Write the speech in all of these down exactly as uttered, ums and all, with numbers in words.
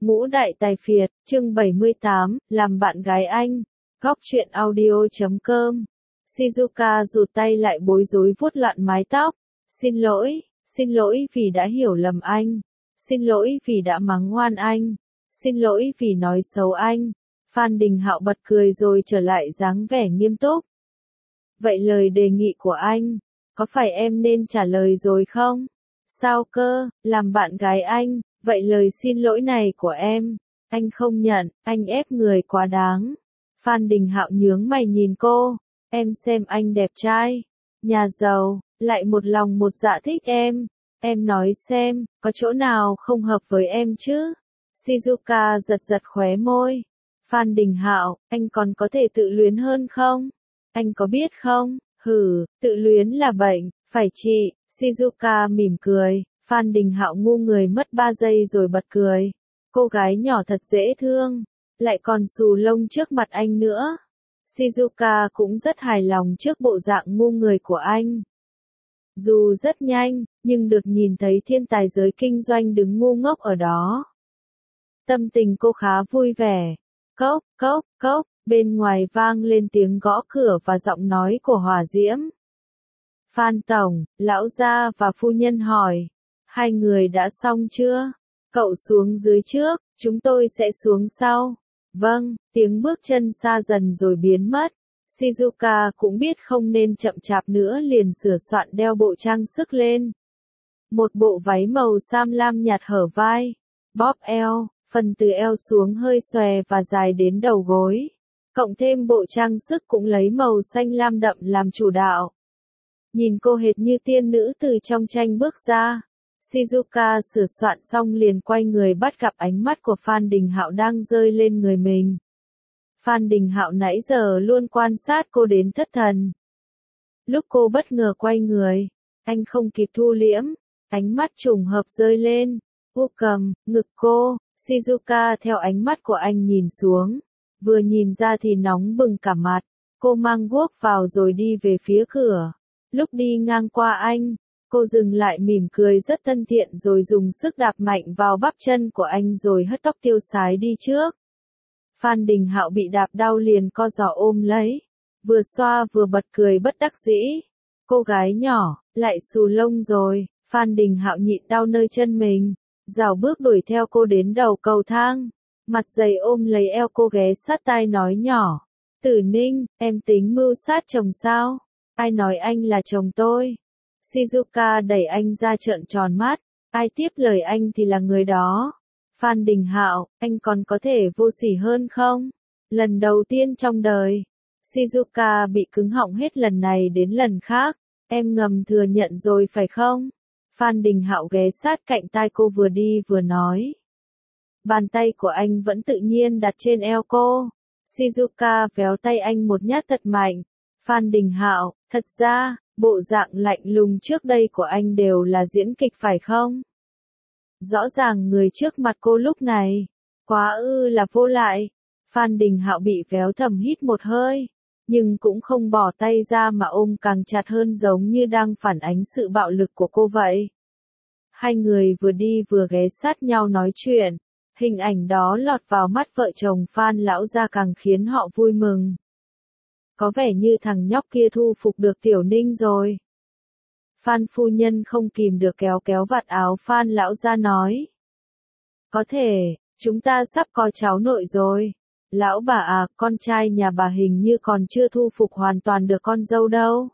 Ngũ Đại Tài Phiệt, chương bảy mươi tám, làm bạn gái anh. Góc truyện audio chấm com. Shizuka rụt tay lại bối rối vuốt loạn mái tóc. Xin lỗi, xin lỗi vì đã hiểu lầm anh. Xin lỗi vì đã mắng ngoan anh. Xin lỗi vì nói xấu anh. Phan Đình Hạo bật cười rồi trở lại dáng vẻ nghiêm túc. Vậy lời đề nghị của anh, có phải em nên trả lời rồi không? Sao cơ, làm bạn gái anh, vậy lời xin lỗi này của em, anh không nhận, anh ép người quá đáng. Phan Đình Hạo nhướng mày nhìn cô, em xem anh đẹp trai, nhà giàu, lại một lòng một dạ thích em, em nói xem, có chỗ nào không hợp với em chứ? Shizuka giật giật khóe môi. Phan Đình Hạo, anh còn có thể tự luyến hơn không? Anh có biết không? Hừ, tự luyến là bệnh, phải trị. Shizuka mỉm cười, Phan Đình Hạo ngu người mất ba giây rồi bật cười. Cô gái nhỏ thật dễ thương, lại còn xù lông trước mặt anh nữa. Shizuka cũng rất hài lòng trước bộ dạng ngu người của anh. Dù rất nhanh, nhưng được nhìn thấy thiên tài giới kinh doanh đứng ngu ngốc ở đó. Tâm tình cô khá vui vẻ. Cốc, cốc, cốc, bên ngoài vang lên tiếng gõ cửa và giọng nói của Hỏa Diễm. Phan Tổng, lão gia và phu nhân hỏi. Hai người đã xong chưa? Cậu xuống dưới trước, chúng tôi sẽ xuống sau. Vâng, tiếng bước chân xa dần rồi biến mất. Shizuka cũng biết không nên chậm chạp nữa liền sửa soạn đeo bộ trang sức lên. Một bộ váy màu sam lam nhạt hở vai, bóp eo, phần từ eo xuống hơi xòe và dài đến đầu gối. Cộng thêm bộ trang sức cũng lấy màu xanh lam đậm làm chủ đạo. Nhìn cô hệt như tiên nữ từ trong tranh bước ra. Shizuka sửa soạn xong liền quay người bắt gặp ánh mắt của Phan Đình Hạo đang rơi lên người mình. Phan Đình Hạo nãy giờ luôn quan sát cô đến thất thần. Lúc cô bất ngờ quay người, anh không kịp thu liễm, ánh mắt trùng hợp rơi lên, u cầm, ngực cô. Shizuka theo ánh mắt của anh nhìn xuống, vừa nhìn ra thì nóng bừng cả mặt. Cô mang guốc vào rồi đi về phía cửa. Lúc đi ngang qua anh, cô dừng lại mỉm cười rất thân thiện rồi dùng sức đạp mạnh vào bắp chân của anh rồi hất tóc tiêu sái đi trước. Phan Đình Hạo bị đạp đau liền co giò ôm lấy, vừa xoa vừa bật cười bất đắc dĩ. Cô gái nhỏ, lại xù lông rồi. Phan Đình Hạo nhịn đau nơi chân mình, rảo bước đuổi theo cô đến đầu cầu thang, mặt dày ôm lấy eo cô ghé sát tai nói nhỏ. Tử Ninh, em tính mưu sát chồng sao? Ai nói anh là chồng tôi? Shizuka đẩy anh ra trợn tròn mắt, ai tiếp lời anh thì là người đó. Phan Đình Hạo, anh còn có thể vô sỉ hơn không? Lần đầu tiên trong đời, Shizuka bị cứng họng hết lần này đến lần khác, em ngầm thừa nhận rồi phải không? Phan Đình Hạo ghé sát cạnh tai cô vừa đi vừa nói. Bàn tay của anh vẫn tự nhiên đặt trên eo cô. Shizuka véo tay anh một nhát thật mạnh. Phan Đình Hạo, thật ra, bộ dạng lạnh lùng trước đây của anh đều là diễn kịch phải không? Rõ ràng người trước mặt cô lúc này, quá ư là vô lại. Phan Đình Hạo bị véo thầm hít một hơi, nhưng cũng không bỏ tay ra mà ôm càng chặt hơn giống như đang phản ánh sự bạo lực của cô vậy. Hai người vừa đi vừa ghé sát nhau nói chuyện, hình ảnh đó lọt vào mắt vợ chồng Phan lão gia càng khiến họ vui mừng. Có vẻ như thằng nhóc kia thu phục được Tiểu Ninh rồi. Phan phu nhân không kìm được kéo kéo vạt áo Phan lão gia nói. Có thể, chúng ta sắp có cháu nội rồi. Lão bà à, con trai nhà bà hình như còn chưa thu phục hoàn toàn được con dâu đâu.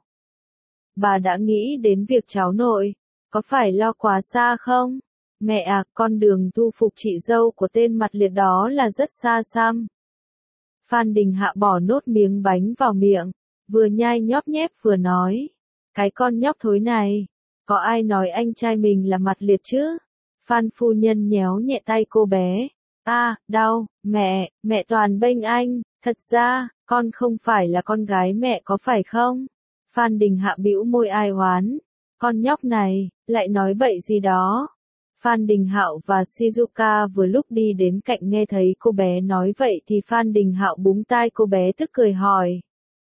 Bà đã nghĩ đến việc cháu nội, có phải lo quá xa không? Mẹ à, con đường thu phục chị dâu của tên mặt liệt đó là rất xa xăm. Phan Đình Hạ bỏ nốt miếng bánh vào miệng, vừa nhai nhóp nhép vừa nói. Cái con nhóc thối này, có ai nói anh trai mình là mặt liệt chứ? Phan phu nhân nhéo nhẹ tay cô bé. À, đau, mẹ, mẹ toàn bênh anh, thật ra, con không phải là con gái mẹ có phải không? Phan Đình Hạ bĩu môi ai oán. Con nhóc này, lại nói bậy gì đó. Phan Đình Hạo và Shizuka vừa lúc đi đến cạnh nghe thấy cô bé nói vậy thì Phan Đình Hạo búng tai cô bé tức cười hỏi.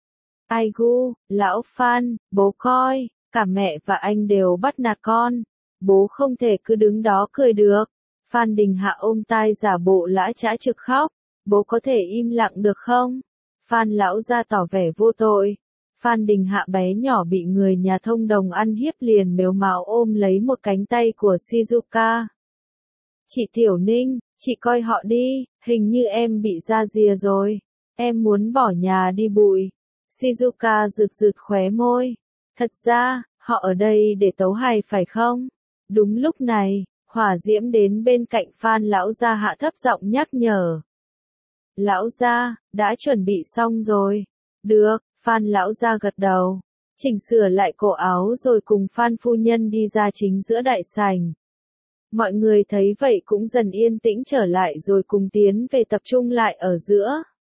Ai gu, lão Phan, bố coi, cả mẹ và anh đều bắt nạt con. Bố không thể cứ đứng đó cười được. Phan Đình Hạ ôm tai giả bộ lã chã trực khóc. Bố có thể im lặng được không? Phan lão gia tỏ vẻ vô tội. Phan Đình Hạ bé nhỏ bị người nhà thông đồng ăn hiếp liền mếu máo ôm lấy một cánh tay của Shizuka. Chị Tiểu Ninh, chị coi họ đi, hình như em bị ra rìa rồi. Em muốn bỏ nhà đi bụi. Shizuka rực rực khóe môi. Thật ra, họ ở đây để tấu hài phải không? Đúng lúc này, Hỏa Diễm đến bên cạnh Phan lão gia hạ thấp giọng nhắc nhở. Lão gia, đã chuẩn bị xong rồi. Được, Phan lão gia gật đầu. Chỉnh sửa lại cổ áo rồi cùng Phan phu nhân đi ra chính giữa đại sảnh. Mọi người thấy vậy cũng dần yên tĩnh trở lại rồi cùng tiến về tập trung lại ở giữa.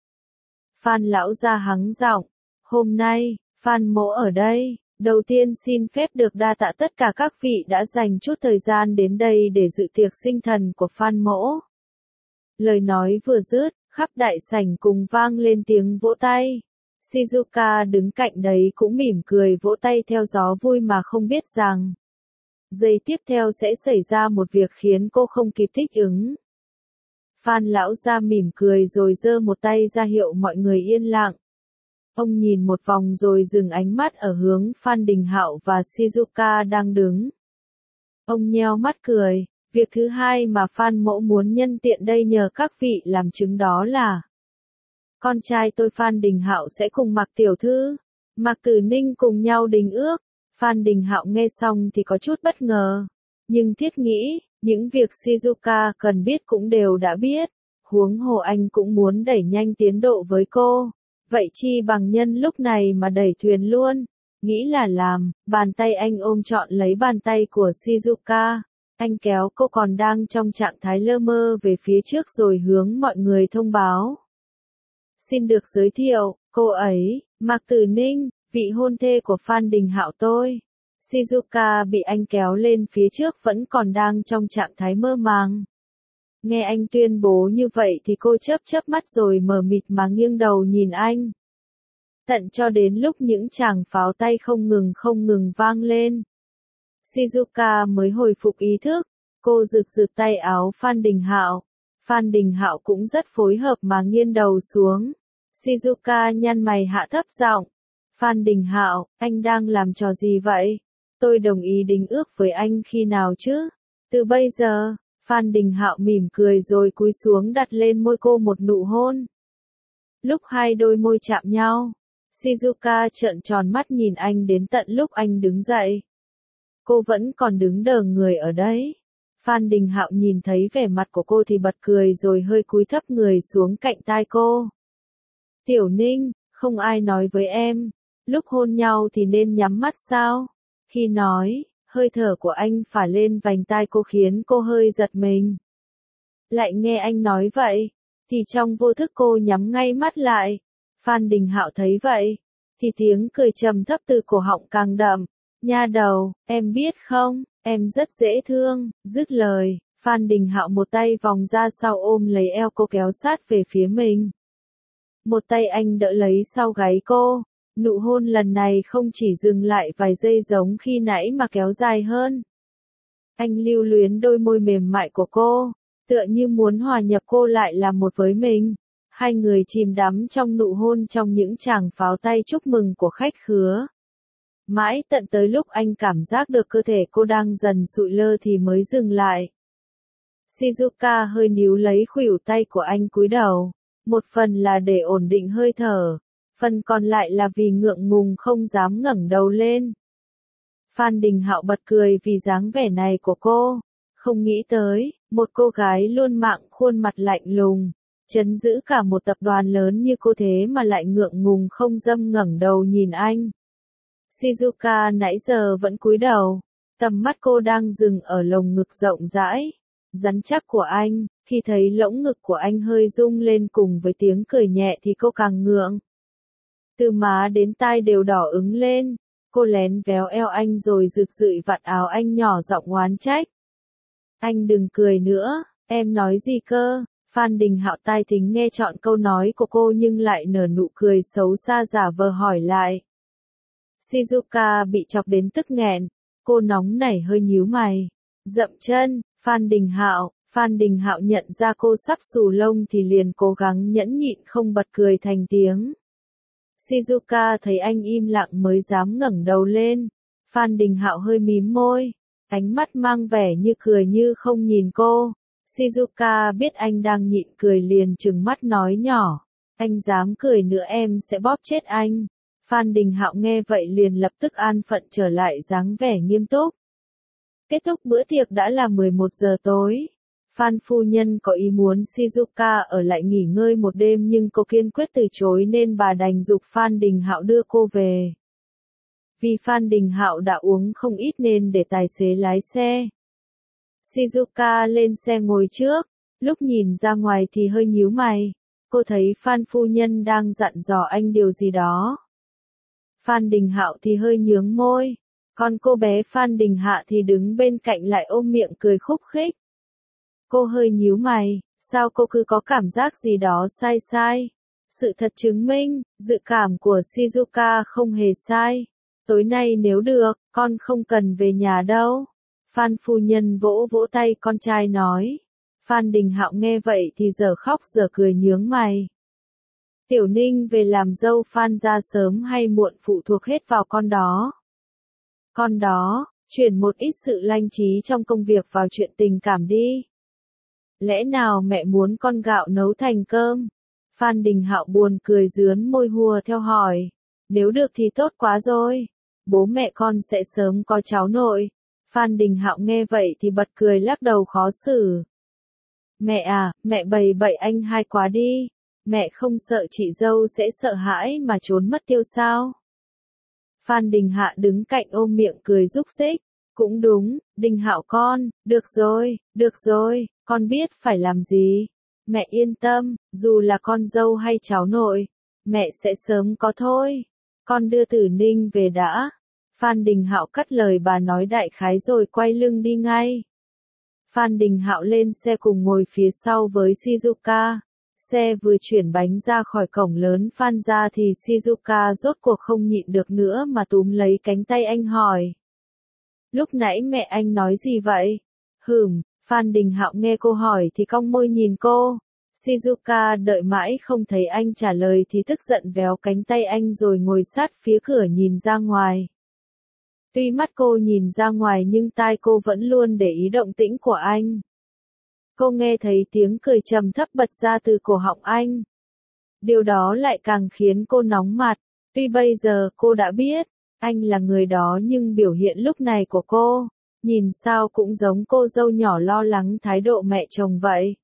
Phan lão gia hắng giọng. Hôm nay, Phan mỗ ở đây. Đầu tiên xin phép được đa tạ tất cả các vị đã dành chút thời gian đến đây để dự tiệc sinh thần của Phan mỗ. Lời nói vừa dứt, khắp đại sảnh cùng vang lên tiếng vỗ tay. Shizuka đứng cạnh đấy cũng mỉm cười vỗ tay theo gió vui mà không biết rằng giây tiếp theo sẽ xảy ra một việc khiến cô không kịp thích ứng. Phan lão gia mỉm cười rồi giơ một tay ra hiệu mọi người yên lặng. Ông nhìn một vòng rồi dừng ánh mắt ở hướng Phan Đình Hạo và Shizuka đang đứng. Ông nheo mắt cười, việc thứ hai mà Phan mỗ muốn nhân tiện đây nhờ các vị làm chứng đó là con trai tôi Phan Đình Hạo sẽ cùng Mạc tiểu thư, Mạc Tử Ninh cùng nhau đính ước. Phan Đình Hạo nghe xong thì có chút bất ngờ, nhưng thiết nghĩ, những việc Shizuka cần biết cũng đều đã biết, huống hồ anh cũng muốn đẩy nhanh tiến độ với cô. Vậy chi bằng nhân lúc này mà đẩy thuyền luôn. Nghĩ là làm, bàn tay anh ôm trọn lấy bàn tay của Shizuka. Anh kéo cô còn đang trong trạng thái lơ mơ về phía trước rồi hướng mọi người thông báo. Xin được giới thiệu, cô ấy, Mạc Tử Ninh, vị hôn thê của Phan Đình Hạo tôi. Shizuka bị anh kéo lên phía trước vẫn còn đang trong trạng thái mơ màng. Nghe anh tuyên bố như vậy thì cô chớp chớp mắt rồi mờ mịt mà nghiêng đầu nhìn anh. Tận cho đến lúc những tràng pháo tay không ngừng không ngừng vang lên. Shizuka mới hồi phục ý thức, cô rực rực tay áo Phan Đình Hạo. Phan Đình Hạo cũng rất phối hợp mà nghiêng đầu xuống. Shizuka nhăn mày hạ thấp giọng. Phan Đình Hạo, anh đang làm trò gì vậy? Tôi đồng ý đính ước với anh khi nào chứ? Từ bây giờ. Phan Đình Hạo mỉm cười rồi cúi xuống đặt lên môi cô một nụ hôn. Lúc hai đôi môi chạm nhau, Shizuka trợn tròn mắt nhìn anh đến tận lúc anh đứng dậy. Cô vẫn còn đứng đờ người ở đấy. Phan Đình Hạo nhìn thấy vẻ mặt của cô thì bật cười rồi hơi cúi thấp người xuống cạnh tai cô. Tiểu Ninh, không ai nói với em, lúc hôn nhau thì nên nhắm mắt sao? Khi nói, hơi thở của anh phả lên vành tai cô khiến cô hơi giật mình. Lại nghe anh nói vậy, thì trong vô thức cô nhắm ngay mắt lại. Phan Đình Hạo thấy vậy, thì tiếng cười trầm thấp từ cổ họng càng đậm. Nha đầu, em biết không, em rất dễ thương. Dứt lời, Phan Đình Hạo một tay vòng ra sau ôm lấy eo cô kéo sát về phía mình. Một tay anh đỡ lấy sau gáy cô. Nụ hôn lần này không chỉ dừng lại vài giây giống khi nãy mà kéo dài hơn. Anh lưu luyến đôi môi mềm mại của cô, tựa như muốn hòa nhập cô lại làm một với mình. Hai người chìm đắm trong nụ hôn trong những tràng pháo tay chúc mừng của khách khứa. Mãi tận tới lúc anh cảm giác được cơ thể cô đang dần sụi lơ thì mới dừng lại. Shizuka hơi níu lấy khuỷu tay của anh cúi đầu, một phần là để ổn định hơi thở. Phần còn lại là vì ngượng ngùng không dám ngẩng đầu lên. Phan Đình Hạo bật cười vì dáng vẻ này của cô. Không nghĩ tới, một cô gái luôn mạng khuôn mặt lạnh lùng, trấn giữ cả một tập đoàn lớn như cô thế mà lại ngượng ngùng không dâm ngẩng đầu nhìn anh. Shizuka nãy giờ vẫn cúi đầu, tầm mắt cô đang dừng ở lồng ngực rộng rãi, rắn chắc của anh. Khi thấy lỗng ngực của anh hơi rung lên cùng với tiếng cười nhẹ thì cô càng ngượng. Từ má đến tai đều đỏ ửng lên, cô lén véo eo anh rồi rực rượi vạt áo anh nhỏ giọng oán trách. Anh đừng cười nữa, em nói gì cơ? Phan Đình Hạo tai thính nghe trọn câu nói của cô nhưng lại nở nụ cười xấu xa giả vờ hỏi lại. Shizuka bị chọc đến tức nghẹn, cô nóng nảy hơi nhíu mày, dậm chân. Phan Đình Hạo, Phan Đình Hạo nhận ra cô sắp xù lông thì liền cố gắng nhẫn nhịn không bật cười thành tiếng. Shizuka thấy anh im lặng mới dám ngẩng đầu lên. Phan Đình Hạo hơi mím môi, ánh mắt mang vẻ như cười như không nhìn cô. Shizuka biết anh đang nhịn cười liền trừng mắt nói nhỏ, anh dám cười nữa em sẽ bóp chết anh. Phan Đình Hạo nghe vậy liền lập tức an phận trở lại dáng vẻ nghiêm túc. Kết thúc bữa tiệc đã là mười một giờ tối. Phan phu nhân có ý muốn Shizuka ở lại nghỉ ngơi một đêm nhưng cô kiên quyết từ chối nên bà đành giục Phan Đình Hạo đưa cô về. Vì Phan Đình Hạo đã uống không ít nên để tài xế lái xe. Shizuka lên xe ngồi trước, lúc nhìn ra ngoài thì hơi nhíu mày. Cô thấy Phan phu nhân đang dặn dò anh điều gì đó. Phan Đình Hạo thì hơi nhướng môi, còn cô bé Phan Đình Hạ thì đứng bên cạnh lại ôm miệng cười khúc khích. Cô hơi nhíu mày, sao cô cứ có cảm giác gì đó sai sai? Sự thật chứng minh, dự cảm của Shizuka không hề sai. Tối nay nếu được, con không cần về nhà đâu. Phan phu nhân vỗ vỗ tay con trai nói. Phan Đình Hạo nghe vậy thì giờ khóc giờ cười nhướng mày. Tiểu Ninh về làm dâu Phan gia sớm hay muộn phụ thuộc hết vào con đó. Con đó, chuyển một ít sự lanh trí trong công việc vào chuyện tình cảm đi. Lẽ nào mẹ muốn con gạo nấu thành cơm? Phan Đình Hạo buồn cười rướn môi hùa theo hỏi. Nếu được thì tốt quá rồi. Bố mẹ con sẽ sớm có cháu nội. Phan Đình Hạo nghe vậy thì bật cười lắc đầu khó xử. Mẹ à, mẹ bày bậy anh hai quá đi. Mẹ không sợ chị dâu sẽ sợ hãi mà trốn mất tiêu sao? Phan Đình Hạ đứng cạnh ôm miệng cười rúc rích. Cũng đúng, Đình Hạo con, được rồi, được rồi, con biết phải làm gì. Mẹ yên tâm, dù là con dâu hay cháu nội, mẹ sẽ sớm có thôi. Con đưa Tử Ninh về đã. Phan Đình Hạo cắt lời bà nói đại khái rồi quay lưng đi ngay. Phan Đình Hạo lên xe cùng ngồi phía sau với Shizuka. Xe vừa chuyển bánh ra khỏi cổng lớn Phan gia thì Shizuka rốt cuộc không nhịn được nữa mà túm lấy cánh tay anh hỏi. Lúc nãy mẹ anh nói gì vậy? Hừm, Phan Đình Hạo nghe cô hỏi thì cong môi nhìn cô. Shizuka đợi mãi không thấy anh trả lời thì tức giận véo cánh tay anh rồi ngồi sát phía cửa nhìn ra ngoài. Tuy mắt cô nhìn ra ngoài nhưng tai cô vẫn luôn để ý động tĩnh của anh. Cô nghe thấy tiếng cười trầm thấp bật ra từ cổ họng anh. Điều đó lại càng khiến cô nóng mặt. Tuy bây giờ cô đã biết, anh là người đó nhưng biểu hiện lúc này của cô, nhìn sao cũng giống cô dâu nhỏ lo lắng thái độ mẹ chồng vậy.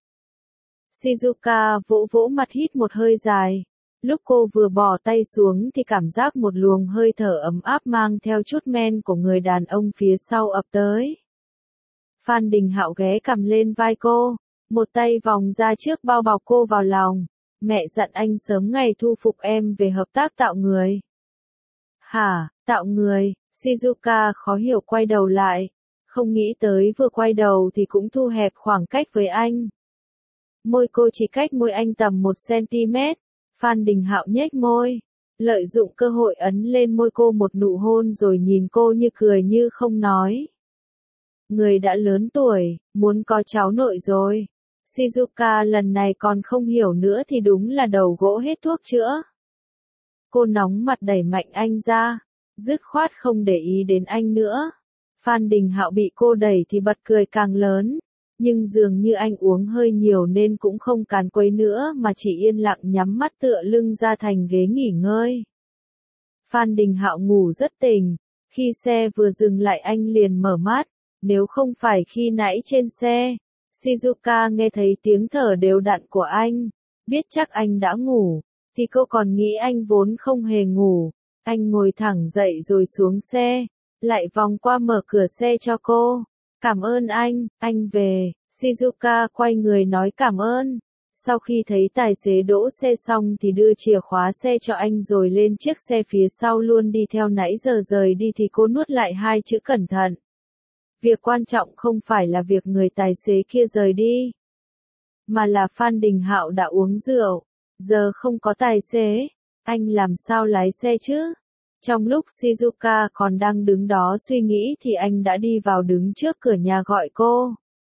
Shizuka vỗ vỗ mặt hít một hơi dài. Lúc cô vừa bỏ tay xuống thì cảm giác một luồng hơi thở ấm áp mang theo chút men của người đàn ông phía sau ập tới. Phan Đình Hạo ghé cằm lên vai cô, một tay vòng ra trước bao bọc cô vào lòng. Mẹ dặn anh sớm ngày thu phục em về hợp tác tạo người. Hả, tạo người? Shizuka khó hiểu quay đầu lại. Không nghĩ tới vừa quay đầu thì cũng thu hẹp khoảng cách với anh. Môi cô chỉ cách môi anh tầm một xăng-ti-mét. Phan Đình Hạo nhếch môi, lợi dụng cơ hội ấn lên môi cô một nụ hôn rồi nhìn cô như cười như không nói. Người đã lớn tuổi, muốn có cháu nội rồi. Shizuka lần này còn không hiểu nữa thì đúng là đầu gỗ hết thuốc chữa. Cô nóng mặt đẩy mạnh anh ra, dứt khoát không để ý đến anh nữa. Phan Đình Hạo bị cô đẩy thì bật cười càng lớn. Nhưng dường như anh uống hơi nhiều nên cũng không càn quấy nữa mà chỉ yên lặng nhắm mắt tựa lưng ra thành ghế nghỉ ngơi. Phan Đình Hạo ngủ rất tỉnh. Khi xe vừa dừng lại anh liền mở mắt. Nếu không phải khi nãy trên xe, Shizuka nghe thấy tiếng thở đều đặn của anh, biết chắc anh đã ngủ, thì cô còn nghĩ anh vốn không hề ngủ. Anh ngồi thẳng dậy rồi xuống xe, lại vòng qua mở cửa xe cho cô. Cảm ơn anh, anh về. Shizuka quay người nói cảm ơn. Sau khi thấy tài xế đỗ xe xong thì đưa chìa khóa xe cho anh rồi lên chiếc xe phía sau luôn đi theo nãy giờ rời đi thì cô nuốt lại hai chữ cẩn thận. Việc quan trọng không phải là việc người tài xế kia rời đi, mà là Phan Đình Hạo đã uống rượu. Giờ không có tài xế, anh làm sao lái xe chứ? Trong lúc Shizuka còn đang đứng đó suy nghĩ thì anh đã đi vào đứng trước cửa nhà gọi cô.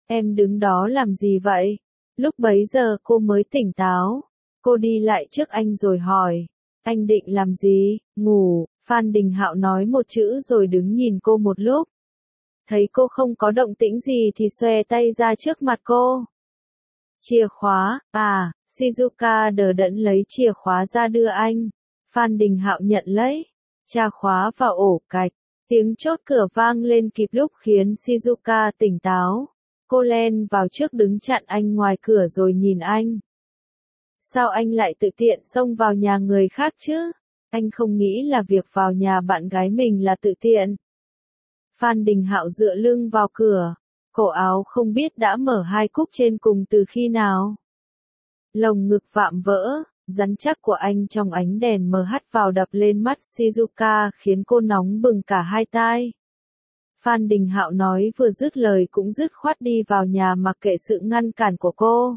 em đứng đó làm gì vậy? Lúc bấy giờ cô mới tỉnh táo. Cô đi lại trước anh rồi hỏi. Anh định làm gì? Ngủ. Phan Đình Hạo nói một chữ rồi đứng nhìn cô một lúc. Thấy cô không có động tĩnh gì thì xòe tay ra trước mặt cô. Chìa khóa, à, Shizuka đờ đẫn lấy chìa khóa ra đưa anh. Phan Đình Hạo nhận lấy, tra khóa vào ổ cạch. Tiếng chốt cửa vang lên kịp lúc khiến Shizuka tỉnh táo. Cô len vào trước đứng chặn anh ngoài cửa rồi nhìn anh. Sao anh lại tự tiện xông vào nhà người khác chứ? Anh không nghĩ là việc vào nhà bạn gái mình là tự tiện. Phan Đình Hạo dựa lưng vào cửa. Cổ áo không biết đã mở hai cúc trên cùng từ khi nào. Lồng ngực vạm vỡ, rắn chắc của anh trong ánh đèn mờ hắt vào đập lên mắt Shizuka khiến cô nóng bừng cả hai tai. Phan Đình Hạo nói vừa dứt lời cũng dứt khoát đi vào nhà mặc kệ sự ngăn cản của cô.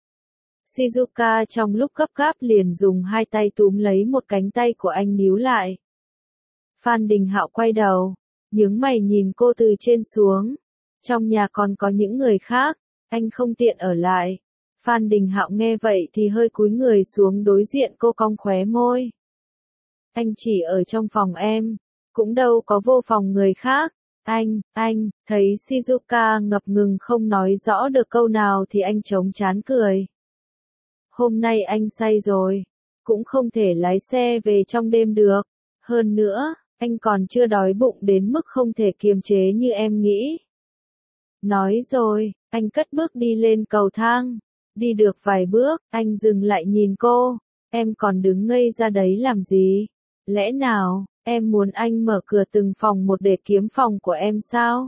Shizuka trong lúc gấp gáp liền dùng hai tay túm lấy một cánh tay của anh níu lại. Phan Đình Hạo quay đầu, nhướng mày nhìn cô từ trên xuống. Trong nhà còn có những người khác, anh không tiện ở lại. Phan Đình Hạo nghe vậy thì hơi cúi người xuống đối diện cô cong khóe môi. Anh chỉ ở trong phòng em, cũng đâu có vô phòng người khác. Anh, anh, thấy Shizuka ngập ngừng không nói rõ được câu nào thì anh chống trán cười. Hôm nay anh say rồi, cũng không thể lái xe về trong đêm được. Hơn nữa, anh còn chưa đói bụng đến mức không thể kiềm chế như em nghĩ. Nói rồi, anh cất bước đi lên cầu thang. Đi được vài bước, anh dừng lại nhìn cô. Em còn đứng ngây ra đấy làm gì? Lẽ nào, em muốn anh mở cửa từng phòng một để kiếm phòng của em sao?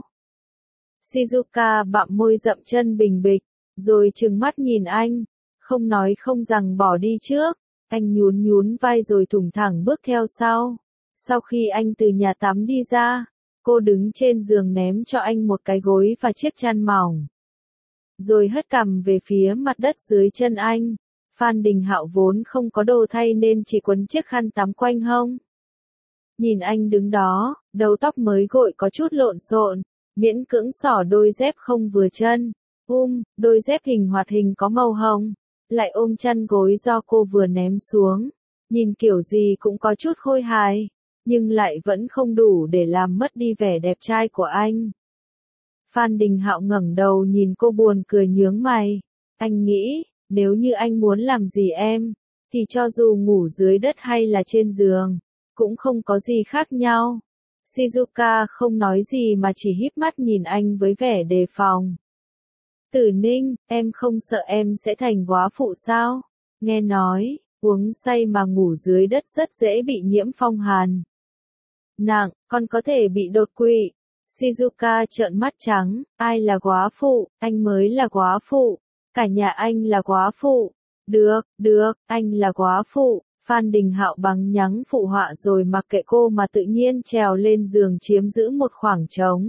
Shizuka bặm môi dậm chân bình bịch, rồi trừng mắt nhìn anh. Không nói không rằng bỏ đi trước. Anh nhún nhún vai rồi thủng thẳng bước theo sau. Sau khi anh từ nhà tắm đi ra, cô đứng trên giường ném cho anh một cái gối và chiếc chăn mỏng. Rồi hất cằm về phía mặt đất dưới chân anh. Phan Đình Hạo vốn không có đồ thay nên chỉ quấn chiếc khăn tắm quanh hông. Nhìn anh đứng đó, đầu tóc mới gội có chút lộn xộn, miễn cưỡng xỏ đôi dép không vừa chân. Um, đôi dép hình hoạt hình có màu hồng, lại ôm chăn gối do cô vừa ném xuống. Nhìn kiểu gì cũng có chút khôi hài, nhưng lại vẫn không đủ để làm mất đi vẻ đẹp trai của anh. Phan Đình Hạo ngẩng đầu nhìn cô buồn cười nhướng mày. Anh nghĩ, nếu như anh muốn làm gì em, thì cho dù ngủ dưới đất hay là trên giường, cũng không có gì khác nhau. Shizuka không nói gì mà chỉ híp mắt nhìn anh với vẻ đề phòng. Tử Ninh, em không sợ em sẽ thành góa phụ sao? Nghe nói, uống say mà ngủ dưới đất rất dễ bị nhiễm phong hàn. Nặng, còn có thể bị đột quỵ. Shizuka trợn mắt trắng, ai là góa phụ, anh mới là góa phụ, cả nhà anh là góa phụ. Được, được, anh là góa phụ. Phan Đình Hạo bằng nhắng phụ họa rồi mặc kệ cô mà tự nhiên trèo lên giường chiếm giữ một khoảng trống.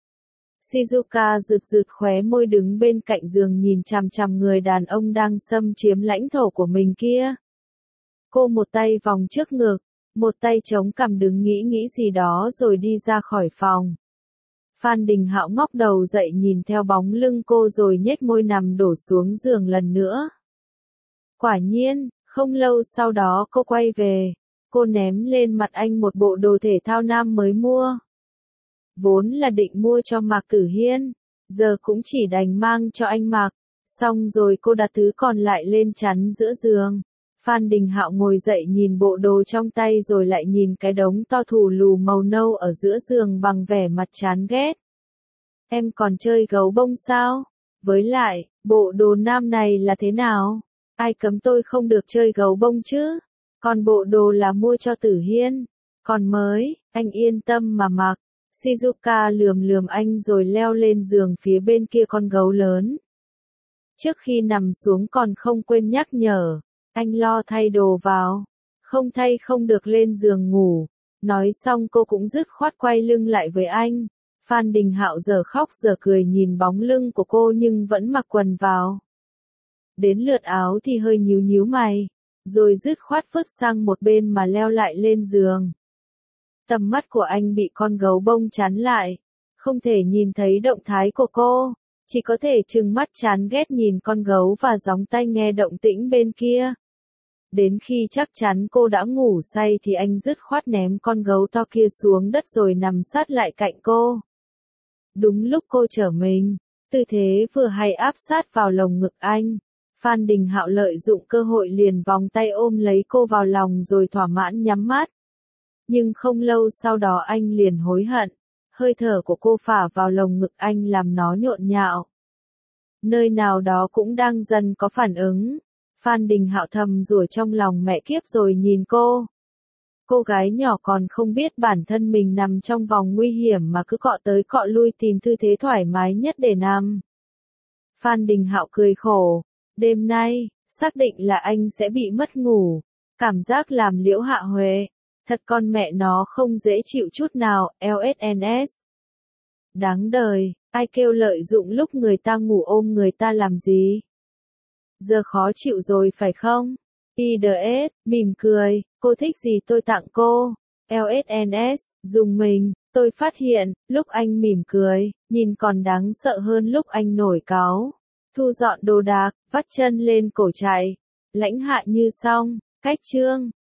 Shizuka rực rực khóe môi đứng bên cạnh giường nhìn chằm chằm người đàn ông đang xâm chiếm lãnh thổ của mình kia. Cô một tay vòng trước ngực, một tay chống cằm đứng nghĩ nghĩ gì đó rồi đi ra khỏi phòng. Phan Đình Hạo ngóc đầu dậy nhìn theo bóng lưng cô rồi nhếch môi nằm đổ xuống giường lần nữa. Quả nhiên, không lâu sau đó cô quay về. Cô ném lên mặt anh một bộ đồ thể thao nam mới mua. Vốn là định mua cho Mạc Tử Hiên, giờ cũng chỉ đành mang cho anh mặc. Xong rồi cô đặt thứ còn lại lên chắn giữa giường. Phan Đình Hạo ngồi dậy nhìn bộ đồ trong tay rồi lại nhìn cái đống to thù lù màu nâu ở giữa giường bằng vẻ mặt chán ghét. Em còn chơi gấu bông sao? Với lại, bộ đồ nam này là thế nào? Ai cấm tôi không được chơi gấu bông chứ? Còn bộ đồ là mua cho Tử Hiên. Còn mới, anh yên tâm mà mặc. Shizuka lườm lườm anh rồi leo lên giường phía bên kia con gấu lớn. Trước khi nằm xuống còn không quên nhắc nhở. Anh lo thay đồ vào. Không thay không được lên giường ngủ. Nói xong cô cũng dứt khoát quay lưng lại với anh. Phan Đình Hạo giờ khóc giờ cười nhìn bóng lưng của cô nhưng vẫn mặc quần vào. Đến lượt áo thì hơi nhíu nhíu mày. Rồi dứt khoát phớt sang một bên mà leo lại lên giường. Tầm mắt của anh bị con gấu bông chắn lại. Không thể nhìn thấy động thái của cô. chỉ có thể trừng mắt chán ghét nhìn con gấu và gióng tay nghe động tĩnh bên kia. Đến khi chắc chắn cô đã ngủ say thì anh dứt khoát ném con gấu to kia xuống đất rồi nằm sát lại cạnh cô. Đúng lúc cô trở mình, tư thế vừa hay áp sát vào lồng ngực anh. Phan Đình Hạo lợi dụng cơ hội liền vòng tay ôm lấy cô vào lòng rồi thỏa mãn nhắm mắt. Nhưng không lâu sau đó anh liền hối hận. Hơi thở của cô phả vào lồng ngực anh làm nó nhộn nhạo. Nơi nào đó cũng đang dần có phản ứng. Phan Đình Hạo thầm rủa trong lòng mẹ kiếp rồi nhìn cô. Cô gái nhỏ còn không biết bản thân mình nằm trong vòng nguy hiểm mà cứ cọ tới cọ lui tìm tư thế thoải mái nhất để nằm. Phan Đình Hạo cười khổ. Đêm nay, xác định là anh sẽ bị mất ngủ. Cảm giác làm Liễu Hạ Huệ. Thật con mẹ nó không dễ chịu chút nào, lờ ét en ét. Đáng đời, ai kêu lợi dụng lúc người ta ngủ ôm người ta làm gì? Giờ khó chịu rồi phải không? i đê ét, mỉm cười, cô thích gì tôi tặng cô. lờ ét en ét, dùng mình, tôi phát hiện, lúc anh mỉm cười, nhìn còn đáng sợ hơn lúc anh nổi cáu. Thu dọn đồ đạc, vắt chân lên cổ chạy. Lãnh Hạ Như xong, cách chương.